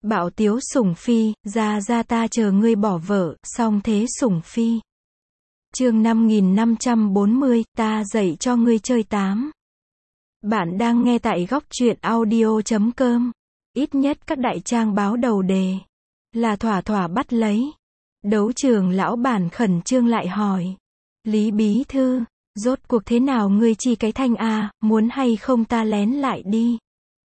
Bảo Tiếu Sủng Phi, ra ta chờ ngươi bỏ vợ, song thế Sủng Phi. Chương 5540, ta dạy cho ngươi chơi tám. Bạn đang nghe tại góc truyện audio.com. Ít nhất các đại trang báo đầu đề là thỏa bắt lấy. Đấu trường lão bản khẩn trương lại hỏi. Lý bí thư, rốt cuộc thế nào ngươi chi cái thanh a, muốn hay không ta lén lại đi.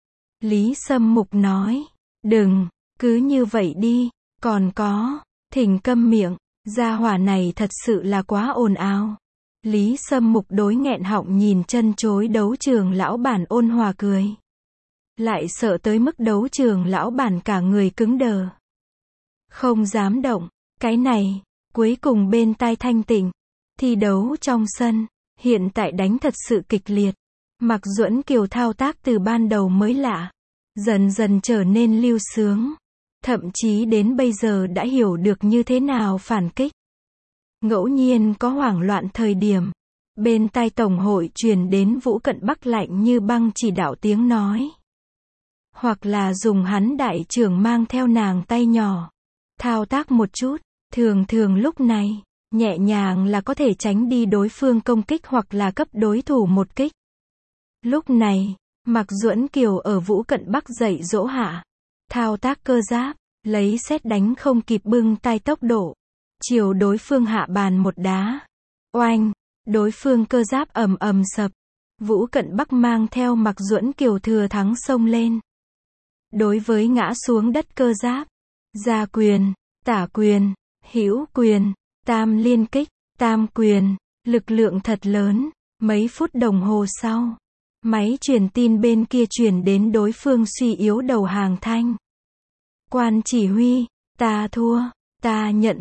Lý Sâm Mục nói, đừng, cứ như vậy đi, còn có, thỉnh câm miệng, gia hỏa này thật sự là quá ồn ào. Lý Sâm Mục đối nghẹn họng nhìn chân chối đấu trường lão bản ôn hòa cười. Lại sợ tới mức đấu trường lão bản cả người cứng đờ. Không dám động, cái này, cuối cùng bên tai thanh tịnh. Thi đấu trong sân, hiện tại đánh thật sự kịch liệt. Mạc Duẫn Kiều thao tác từ ban đầu mới lạ, dần dần trở nên lưu sướng. Thậm chí đến bây giờ đã hiểu được như thế nào phản kích. Ngẫu nhiên có hoảng loạn thời điểm, bên tai tổng hội truyền đến Vũ Cận Bắc lạnh như băng chỉ đạo tiếng nói. Hoặc là dùng hắn đại trưởng mang theo nàng tay nhỏ, thao tác một chút, thường lúc này, nhẹ nhàng là có thể tránh đi đối phương công kích hoặc là cấp đối thủ một kích. Lúc này, Mạc Duẫn Kiều ở Vũ Cận Bắc dạy dỗ hạ, thao tác cơ giáp, lấy sét đánh không kịp bưng tay tốc độ, chiều đối phương hạ bàn một đá. Oanh, đối phương cơ giáp ầm sập. Vũ Cận Bắc mang theo Mạc Duẫn Kiều thừa thắng xông lên. Đối với ngã xuống đất cơ giáp, gia quyền, tả quyền, hữu quyền, tam liên kích, tam quyền, lực lượng thật lớn. Mấy phút đồng hồ sau, máy truyền tin bên kia truyền đến đối phương suy yếu đầu hàng thanh. Quan chỉ huy, ta thua, ta nhận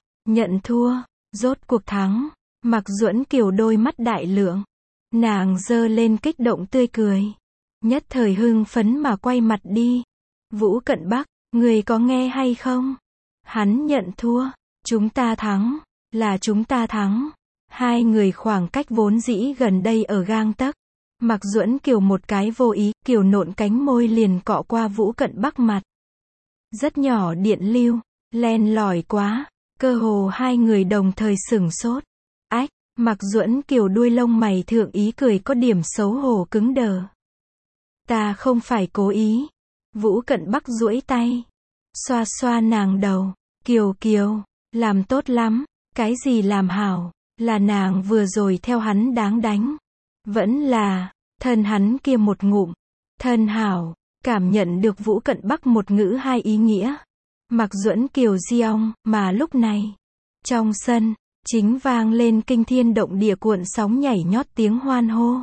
thua, rốt cuộc thắng. Mạc Duẫn Kiều đôi mắt đại lượng, nàng giơ lên kích động tươi cười, nhất thời hưng phấn mà quay mặt đi. Vũ Cận Bắc, người có nghe hay không? Hắn nhận thua, chúng ta thắng, là chúng ta thắng. Hai người khoảng cách vốn dĩ gần đây ở gang tấc. Mạc Duẫn Kiều một cái vô ý, kiều nộn cánh môi liền cọ qua Vũ Cận Bắc mặt. Rất nhỏ điện lưu, len lỏi quá, cơ hồ hai người đồng thời sửng sốt. Ách, Mạc Duẫn Kiều đuôi lông mày thượng ý cười có điểm xấu hổ cứng đờ. Ta không phải cố ý. Vũ Cận Bắc duỗi tay, xoa xoa nàng đầu. Kiều, làm tốt lắm, cái gì làm hảo, là nàng vừa rồi theo hắn đáng đánh. Vẫn là, thân hắn kia một ngụm, thân hảo, cảm nhận được Vũ Cận Bắc một ngữ hai ý nghĩa. Mạc Duẫn Kiều giong, mà lúc này, trong sân, chính vang lên kinh thiên động địa cuộn sóng nhảy nhót tiếng hoan hô.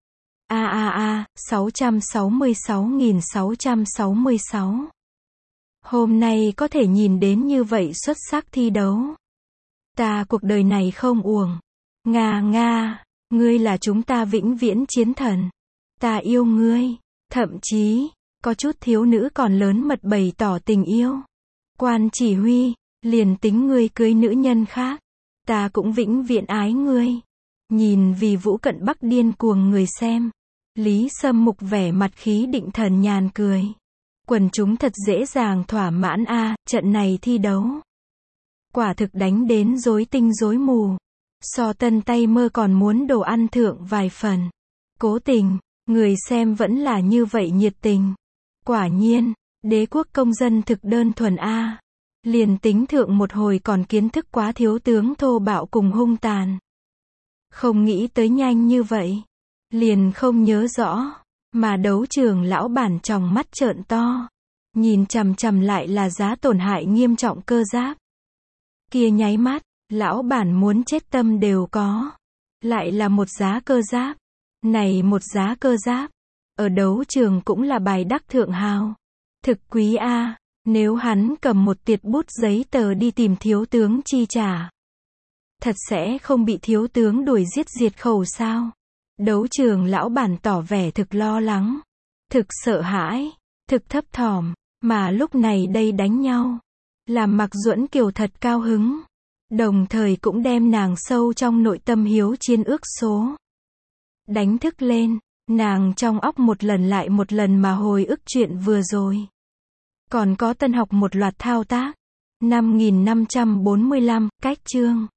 666.666. Hôm nay có thể nhìn đến như vậy xuất sắc thi đấu. Ta cuộc đời này không uổng. Nga, ngươi là chúng ta vĩnh viễn chiến thần. Ta yêu ngươi. Thậm chí, có chút thiếu nữ còn lớn mật bày tỏ tình yêu. Quan chỉ huy, liền tính ngươi cưới nữ nhân khác, ta cũng vĩnh viễn ái ngươi. Nhìn vì Vũ Cận Bắc điên cuồng người xem, Lý Sâm Mục vẻ mặt khí định thần nhàn cười. Quần chúng thật dễ dàng thỏa mãn a, trận này thi đấu. Quả thực đánh đến rối tinh rối mù. So tân tay mơ còn muốn đồ ăn thượng vài phần. Cố tình, người xem vẫn là như vậy nhiệt tình. Quả nhiên, đế quốc công dân thực đơn thuần a. Liền tính thượng một hồi còn kiến thức quá thiếu tướng thô bạo cùng hung tàn. Không nghĩ tới nhanh như vậy. Liền không nhớ rõ. Mà đấu trường lão bản tròng mắt trợn to. Nhìn chằm lại là giá tổn hại nghiêm trọng cơ giáp. Kia nháy mắt, lão bản muốn chết tâm đều có. Lại là một giá cơ giáp. Này một giá cơ giáp. Ở đấu trường cũng là bài đắc thượng hào. Thực quý a. Nếu hắn cầm một tiệt bút giấy tờ đi tìm thiếu tướng chi trả, thật sẽ không bị thiếu tướng đuổi giết diệt khẩu sao? Đấu trường lão bản tỏ vẻ thực lo lắng, thực sợ hãi, thực thấp thỏm, mà lúc này đây đánh nhau, làm Mạc Duẫn Kiều thật cao hứng, đồng thời cũng đem nàng sâu trong nội tâm hiếu chiến ước số đánh thức lên. Nàng trong óc một lần lại một lần mà hồi ức chuyện vừa rồi. Còn có tân học một loạt thao tác. 5545, cách chương.